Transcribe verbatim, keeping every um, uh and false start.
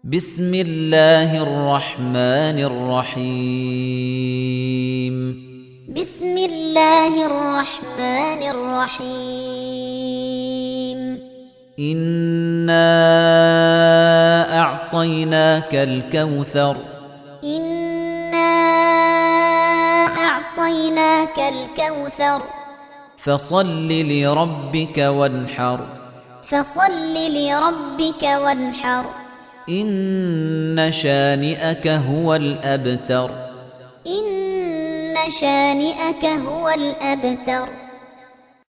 بسم الله الرحمن الرحيم بسم الله الرحمن الرحيم إنا أعطيناك الكوثر إنا أعطيناك الكوثر فصل لربك وانحر فصل لربك وانحر إن شانئك هو الأبتر إن شانئك هو الأبتر